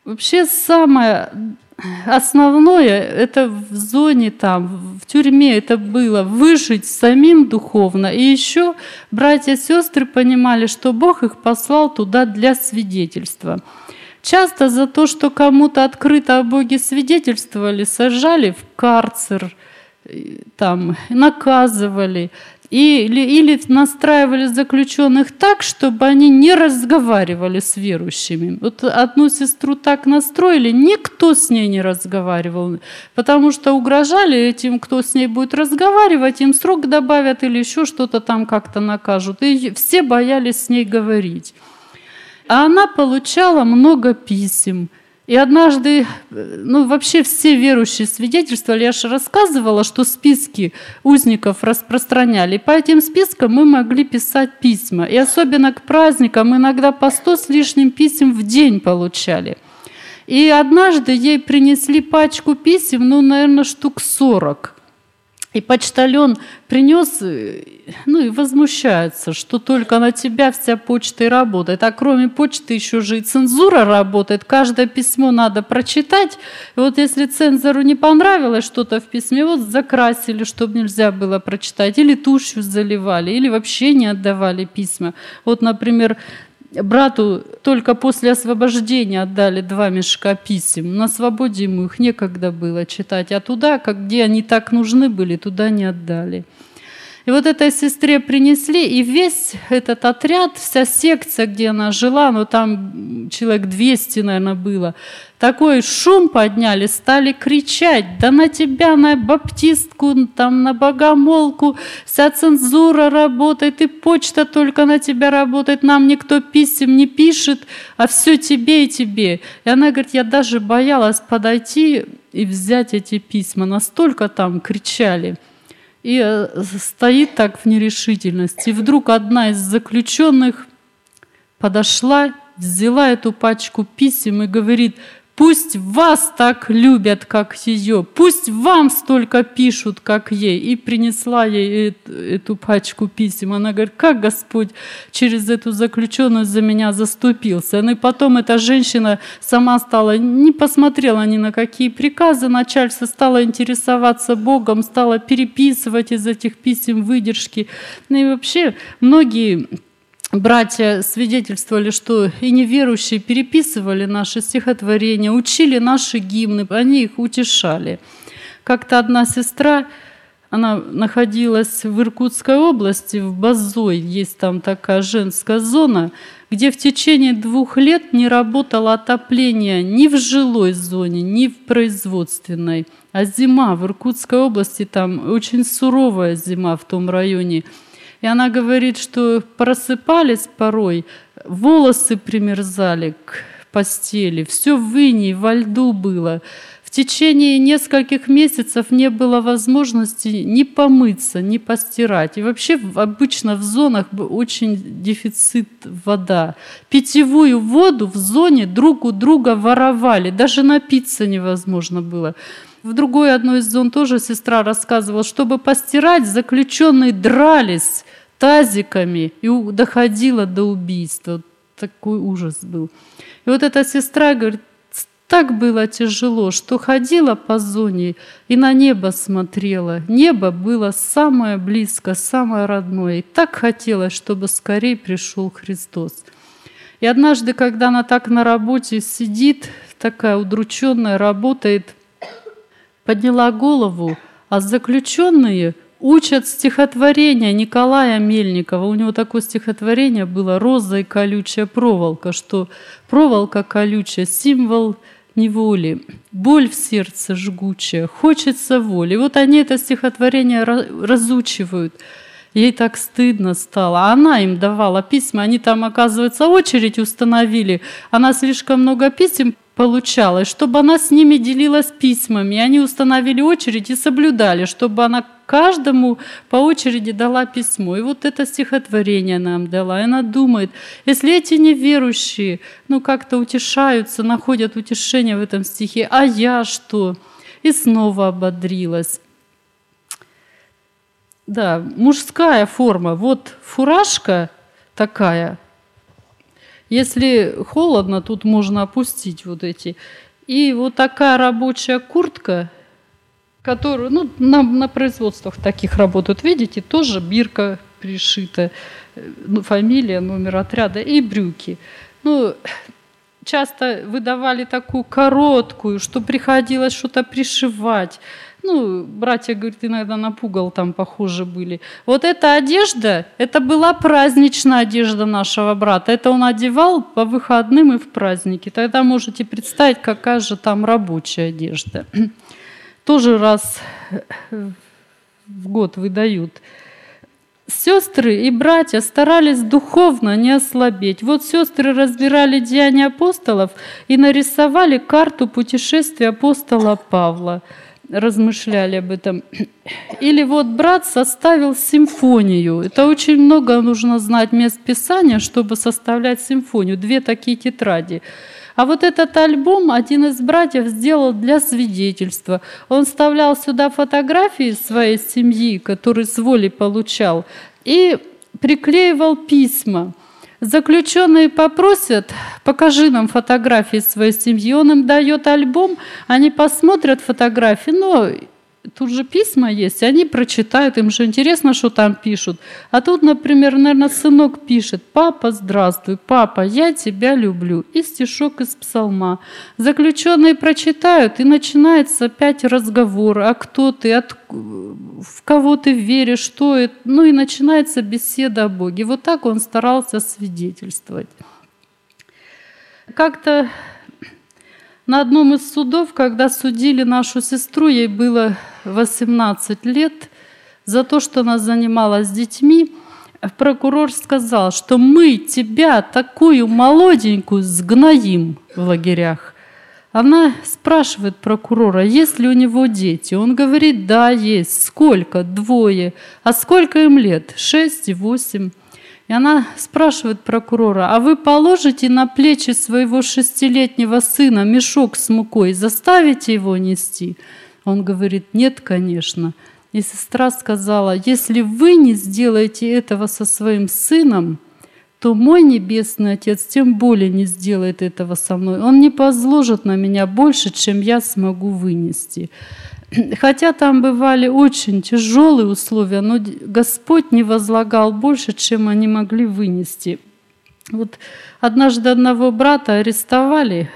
вообще самое основное, это в зоне там, в тюрьме это было выжить самим духовно. И еще братья и сестры понимали, что Бог их послал туда для свидетельства. Часто за то, что кому-то открыто о Боге свидетельствовали, сажали в карцер, там, наказывали. Или настраивали заключенных так, чтобы они не разговаривали с верующими. Вот одну сестру так настроили, никто с ней не разговаривал, потому что угрожали этим, кто с ней будет разговаривать, им срок добавят или еще что-то там как-то накажут. И все боялись с ней говорить. А она получала много писем. И однажды, вообще все верующие свидетельствовали, я же рассказывала, что списки узников распространяли. И по этим спискам мы могли писать письма. И особенно к праздникам иногда по 100 с лишним писем в день получали. И однажды ей принесли пачку писем, наверное, штук 40. И почтальон принес, и возмущается, что только на тебя вся почта и работает. А кроме почты еще же и цензура работает. Каждое письмо надо прочитать. И вот если цензору не понравилось что-то в письме, вот закрасили, чтобы нельзя было прочитать. Или тушью заливали, или вообще не отдавали письма. Вот, например, брату только после освобождения отдали 2 мешка писем. На свободе ему их некогда было читать. А туда, где они так нужны были, туда не отдали. И вот этой сестре принесли, и весь этот отряд, вся секция, где она жила, там человек 200, наверное, было, такой шум подняли, стали кричать: да на тебя, на баптистку, там, на богомолку, вся цензура работает, и почта только на тебя работает, нам никто писем не пишет, а все тебе и тебе. И она говорит, я даже боялась подойти и взять эти письма, настолько там кричали. И стоит так в нерешительности. И вдруг одна из заключенных подошла, взяла эту пачку писем и говорит: пусть вас так любят, как ее, пусть вам столько пишут, как ей. И принесла ей эту пачку писем. Она говорит, как Господь через эту заключенную за меня заступился. И потом эта женщина сама стала, не посмотрела ни на какие приказы начальства, стала интересоваться Богом, стала переписывать из этих писем выдержки. И вообще многие братья свидетельствовали, что и неверующие переписывали наши стихотворения, учили наши гимны, они их утешали. Как-то одна сестра, она находилась в Иркутской области, в Базой, есть там такая женская зона, где в течение 2 лет не работало отопление ни в жилой зоне, ни в производственной. А зима в Иркутской области, там очень суровая зима в том районе. И она говорит, что просыпались порой, волосы примерзали к постели, все в инии, во льду было. В течение нескольких месяцев не было возможности ни помыться, ни постирать. И вообще обычно в зонах очень дефицит вода. Питьевую воду в зоне друг у друга воровали, даже напиться невозможно было. В другой одной из зон тоже сестра рассказывала, чтобы постирать, заключенные дрались тазиками и доходило до убийства. Вот такой ужас был. И вот эта сестра говорит, так было тяжело, что ходила по зоне и на небо смотрела. Небо было самое близко, самое родное. И так хотелось, чтобы скорее пришел Христос. И однажды, когда она так на работе сидит, такая удрученная, работает, подняла голову, а заключенные учат стихотворение Николая Мельникова. У него такое стихотворение было «Роза и колючая проволока», что проволока колючая – символ неволи, боль в сердце жгучая, хочется воли. И вот они это стихотворение разучивают. Ей так стыдно стало. А она им давала письма, они там, оказывается, очередь установили. Она слишком много писем получала, чтобы она с ними делилась письмами. И они установили очередь и соблюдали, чтобы она каждому по очереди дала письмо. И вот это стихотворение нам дала. И она думает, если эти неверующие как-то утешаются, находят утешение в этом стихе, а я что? И снова ободрилась. Да, мужская форма. Вот фуражка такая. Если холодно, тут можно опустить вот эти. И вот такая рабочая куртка, которую, ну, на производствах таких работают, видите, тоже бирка пришита, фамилия, номер отряда и брюки. Ну, часто выдавали такую короткую, что приходилось что-то пришивать. Ну, братья, говорит, иногда на пугал там похожи были. Вот эта одежда, это была праздничная одежда нашего брата. Это он одевал по выходным и в праздники. Тогда можете представить, какая же там рабочая одежда. Тоже раз в год выдают. Сестры и братья старались духовно не ослабеть. Вот сестры разбирали Деяния апостолов и нарисовали карту путешествия апостола Павла. Размышляли об этом. Или вот брат составил симфонию. Это очень много нужно знать мест Писания, чтобы составлять симфонию. 2 такие тетради. А вот этот альбом один из братьев сделал для свидетельства. Он вставлял сюда фотографии своей семьи, которые с воли получал, и приклеивал письма. Заключенные попросят: покажи нам фотографии своей семьи. Он им дает альбом, они посмотрят фотографии, но тут же письма есть, они прочитают, им же интересно, что там пишут. А тут, например, наверное, сынок пишет: «Папа, здравствуй, папа, я тебя люблю». И стишок из псалма. Заключенные прочитают, и начинается опять разговор. А кто ты, в кого ты веришь, что это? Ну и начинается беседа о Боге. Вот так он старался свидетельствовать. Как-то на одном из судов, когда судили нашу сестру, ей было 18 лет, за то, что она занималась с детьми, прокурор сказал, что мы тебя, такую молоденькую, сгноим в лагерях. Она спрашивает прокурора, есть ли у него дети. Он говорит: да, есть. Сколько? 2. А сколько им лет? 6 и 8. И она спрашивает прокурора: а вы положите на плечи своего 6-летнего сына мешок с мукой, заставите его нести? Он говорит: нет, конечно. И сестра сказала: если вы не сделаете этого со своим сыном, то мой Небесный Отец тем более не сделает этого со мной. Он не возложит на меня больше, чем я смогу вынести. Хотя там бывали очень тяжелые условия, но Господь не возлагал больше, чем они могли вынести. Вот однажды одного брата арестовали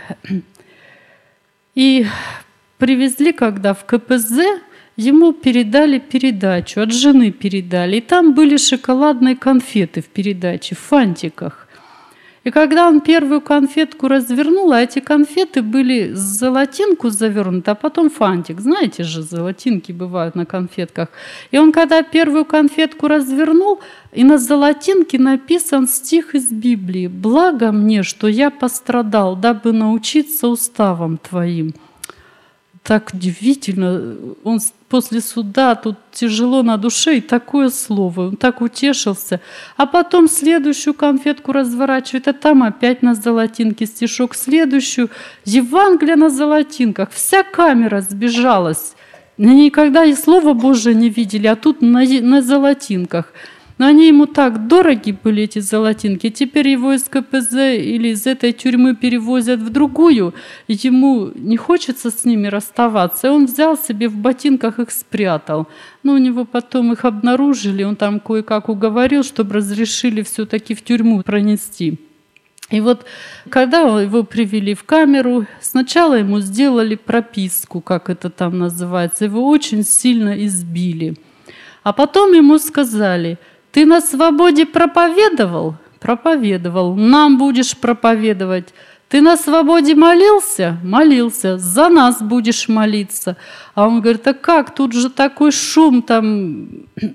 и привезли, когда в КПЗ, ему передали передачу, от жены передали. И там были шоколадные конфеты в передаче, в фантиках. И когда он первую конфетку развернул, а эти конфеты были с золотинку завернуты, а потом фантик. Знаете же, золотинки бывают на конфетках. И он, когда первую конфетку развернул, и на золотинке написан стих из Библии: «Благо мне, что я пострадал, дабы научиться уставам твоим». Так удивительно. Он после суда, тут тяжело на душе, и такое слово. Он так утешился. А потом следующую конфетку разворачивает, а там опять на золотинке стишок. Следующую Евангелие на золотинках. Вся камера сбежалась. Они никогда и Слова Божие не видели, а тут на золотинках. Но они ему так дороги были, эти золотинки. Теперь его из КПЗ или из этой тюрьмы перевозят в другую. И ему не хочется с ними расставаться. И он взял себе в ботинках, их спрятал. Но у него потом их обнаружили. Он там кое-как уговорил, чтобы разрешили все-таки в тюрьму пронести. И вот когда его привели в камеру, сначала ему сделали прописку, как это там называется. Его очень сильно избили. А потом ему сказали: ты на свободе проповедовал? Проповедовал. Нам будешь проповедовать. Ты на свободе молился? Молился. За нас будешь молиться. А он говорит: а как? Тут же такой шум, там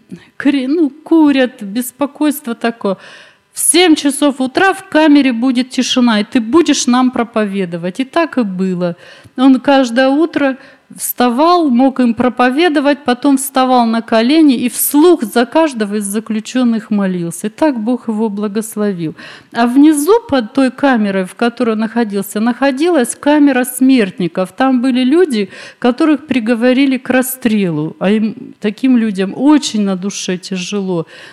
курят, беспокойство такое. В 7 часов утра в камере будет тишина, и ты будешь нам проповедовать. И так и было. Он каждое утро вставал, мог им проповедовать, потом вставал на колени и вслух за каждого из заключенных молился. И так Бог его благословил. А внизу под той камерой, в которой он находился, находилась камера смертников. Там были люди, которых приговорили к расстрелу. А им, таким людям очень на душе тяжело.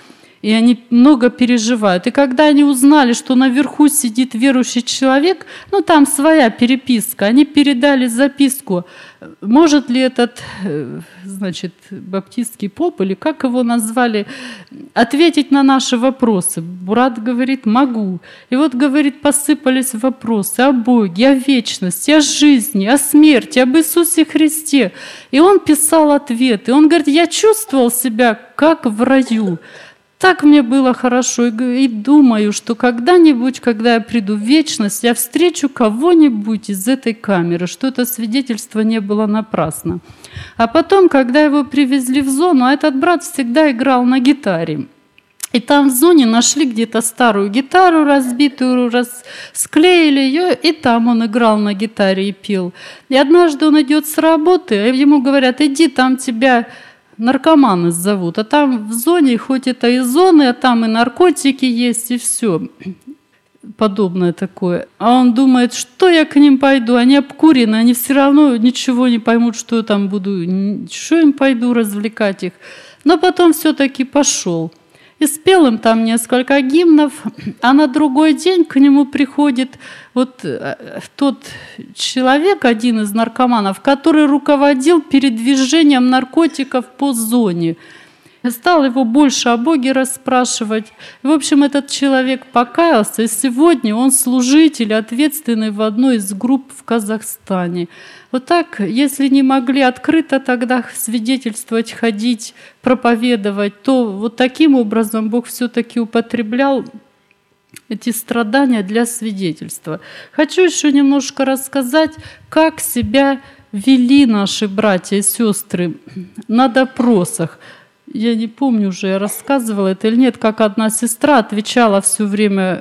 и они много переживают. И когда они узнали, что наверху сидит верующий человек, ну там своя переписка, они передали записку, может ли этот, значит, баптистский поп, или как его назвали, ответить на наши вопросы. Брат говорит, могу. И вот, говорит, посыпались вопросы о Боге, о вечности, о жизни, о смерти, об Иисусе Христе. И он писал ответы. Он говорит, я чувствовал себя как в раю. Так мне было хорошо. И думаю, что когда-нибудь, когда я приду в вечность, я встречу кого-нибудь из этой камеры, что это свидетельство не было напрасно. А потом, когда его привезли в зону, а этот брат всегда играл на гитаре. И там в зоне нашли где-то старую гитару разбитую, склеили ее, и там он играл на гитаре и пел. И однажды он идет с работы, и ему говорят, иди, там тебя наркоманы зовут. А там в зоне, хоть это и зоны, а там и наркотики есть, и все подобное такое. А он думает, что я к ним пойду, они обкурены, они все равно ничего не поймут, что я там буду, что им пойду развлекать их. Но потом все-таки пошел. И спел им там несколько гимнов, а на другой день к нему приходит вот тот человек, один из наркоманов, который руководил передвижением наркотиков по зоне. Стал его больше о Боге расспрашивать. В общем, этот человек покаялся, и сегодня он служитель, ответственный в одной из групп в Казахстане. Вот так, если не могли открыто тогда свидетельствовать, ходить, проповедовать, то вот таким образом Бог все-таки употреблял эти страдания для свидетельства. Хочу еще немножко рассказать, как себя вели наши братья и сестры на допросах. Я не помню уже, я рассказывала это или нет, как одна сестра отвечала все время,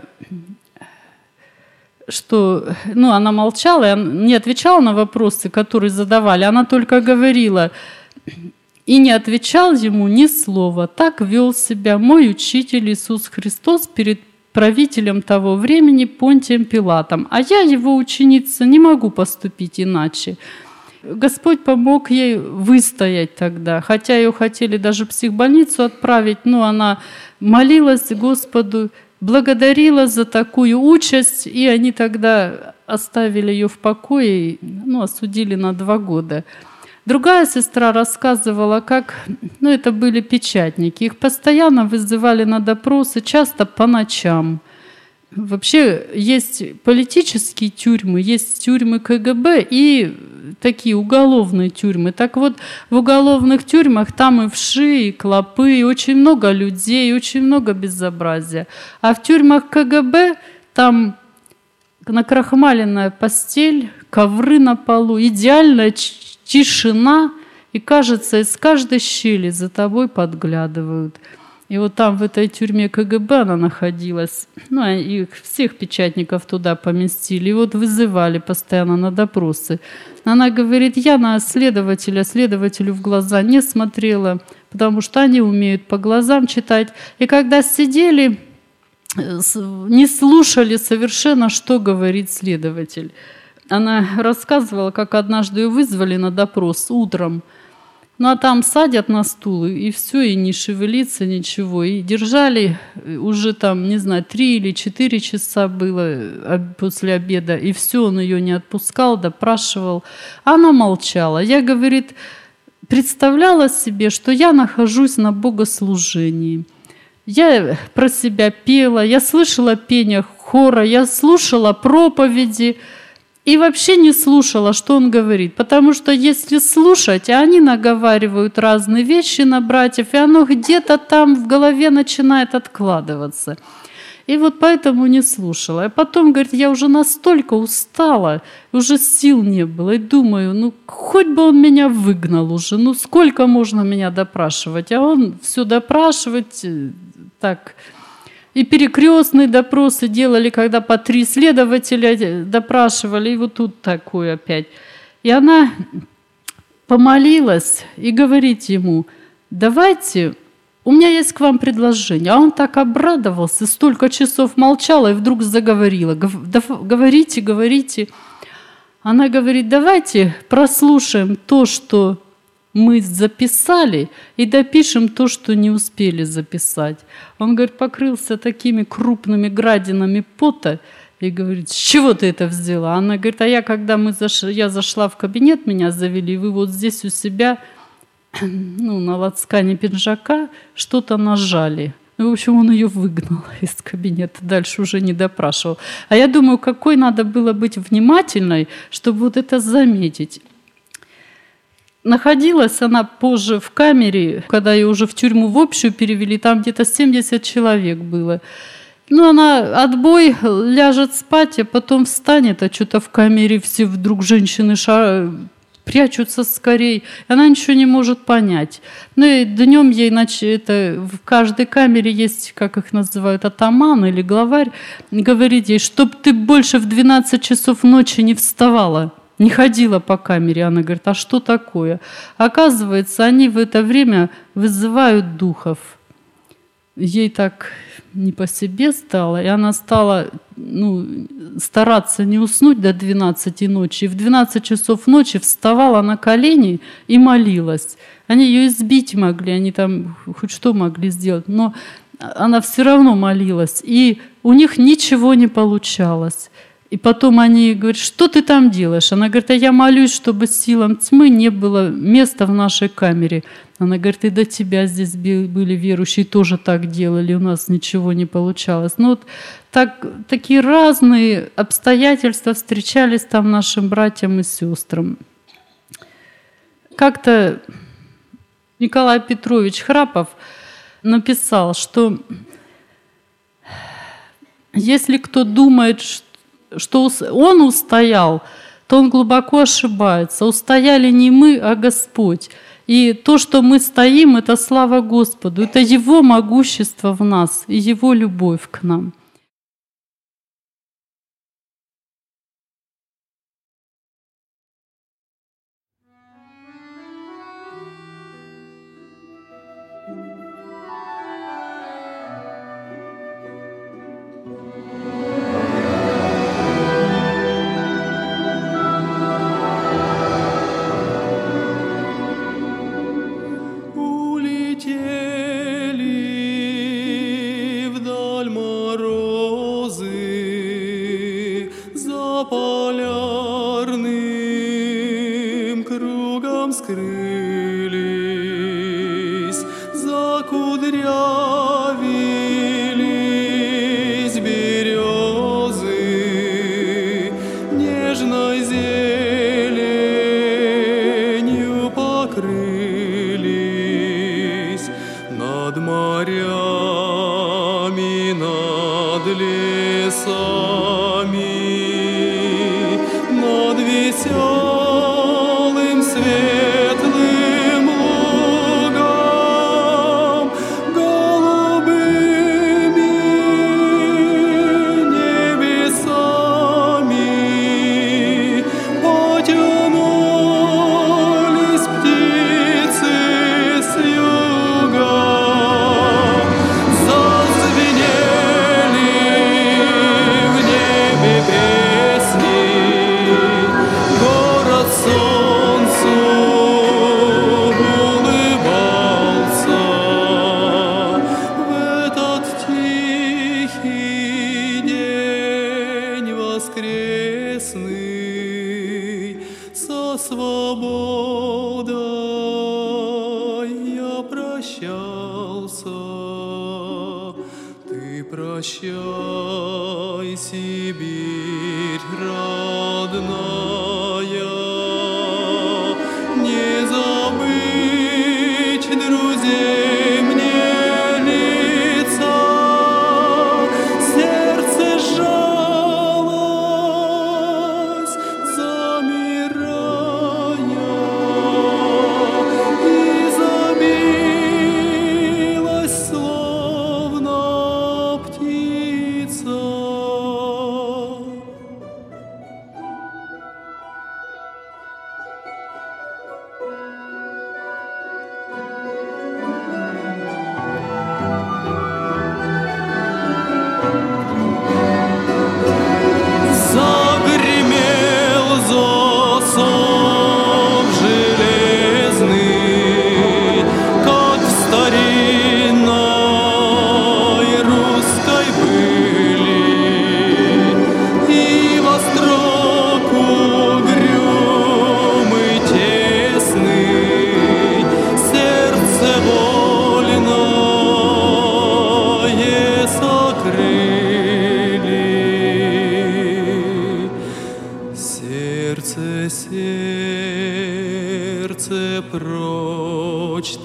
что, ну, она молчала, не отвечала на вопросы, которые задавали, она только говорила и не отвечал ему ни слова. Так вел себя мой учитель Иисус Христос перед правителем того времени Понтием Пилатом, а я, его ученица, не могу поступить иначе. Господь помог ей выстоять тогда, хотя ее хотели даже в психбольницу отправить, но она молилась Господу, благодарила за такую участь, и они тогда оставили ее в покое, ну, осудили на 2 года. Другая сестра рассказывала, как, ну, это были печатники, их постоянно вызывали на допросы, часто по ночам. Вообще есть политические тюрьмы, есть тюрьмы КГБ и такие уголовные тюрьмы. Так вот, в уголовных тюрьмах там и вши, и клопы, и очень много людей, и очень много безобразия. А в тюрьмах КГБ там накрахмаленная постель, ковры на полу, идеальная тишина, и, кажется, из каждой щели за тобой подглядывают. И вот там в этой тюрьме КГБ она находилась, ну, и всех печатников туда поместили, и вот вызывали постоянно на допросы. Она говорит, я на следователю в глаза не смотрела, потому что они умеют по глазам читать. И когда сидели, не слушали совершенно, что говорит следователь. Она рассказывала, как однажды ее вызвали на допрос утром. Ну, а там садят на стул, и все, и не шевелится ничего. И держали уже там, не знаю, 3 или 4 часа было после обеда, и все, он ее не отпускал, допрашивал. Она молчала. Я, говорит, представляла себе, что я нахожусь на богослужении. Я про себя пела, я слышала пение хора, я слушала проповеди, и вообще не слушала, что он говорит. Потому что если слушать, а они наговаривают разные вещи на братьев, и оно где-то там в голове начинает откладываться. И вот поэтому не слушала. А потом, говорит, я уже настолько устала, уже сил не было. И думаю, ну хоть бы он меня выгнал уже, ну сколько можно меня допрашивать? А он все допрашивать так... И перекрестные допросы делали, когда по 3 следователя допрашивали, и вот тут такое опять. И она помолилась и говорит ему, давайте, у меня есть к вам предложение. А он так обрадовался, столько часов молчала и вдруг заговорила. Говорите, говорите. Она говорит, давайте прослушаем то, что мы записали и допишем то, что не успели записать. Он, говорит, покрылся такими крупными градинами пота и говорит: с чего ты это взяла? Она говорит: а я, когда я зашла в кабинет, меня завели, вы вот здесь у себя, на лацкане пиджака что-то нажали. В общем, он ее выгнал из кабинета, дальше уже не допрашивал. А я думаю, какой надо было быть внимательной, чтобы вот это заметить. Находилась она позже в камере, когда ее уже в тюрьму в общую перевели, там где-то 70 человек было. Она отбой, ляжет спать, а потом встанет, а что-то в камере все вдруг женщины прячутся скорее. Она ничего не может понять. И днем ей, в каждой камере есть, как их называют, атаман или главарь, говорит ей, чтоб ты больше в 12 часов ночи не вставала, не ходила по камере. Она говорит: а что такое? Оказывается, они в это время вызывают духов. Ей так не по себе стало, и она стала стараться не уснуть до 12 ночи. И в 12 часов ночи вставала на колени и молилась. Они ее избить могли, они там хоть что могли сделать, но она все равно молилась. И у них ничего не получалось. И потом они говорят: что ты там делаешь? Она говорит: а я молюсь, чтобы силам тьмы не было места в нашей камере. Она говорит: и до тебя здесь были верующие, тоже так делали, у нас ничего не получалось. Такие разные обстоятельства встречались там нашим братьям и сестрам. Как-то Николай Петрович Храпов написал, что если кто думает, что он устоял, то он глубоко ошибается. Устояли не мы, а Господь. И то, что мы стоим, это слава Господу, это Его могущество в нас и Его любовь к нам. сердце, прочь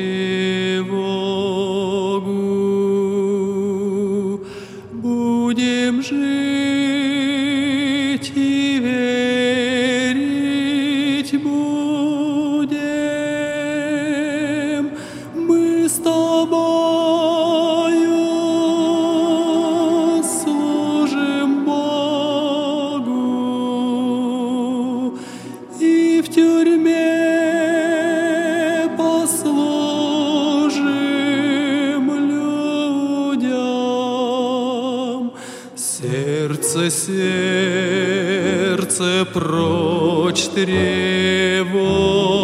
тревогу. Будем жить и верить будем мы с тобою, служим Богу и в тюрьме послужим людям. Сердце, сердце, прочь тревогу.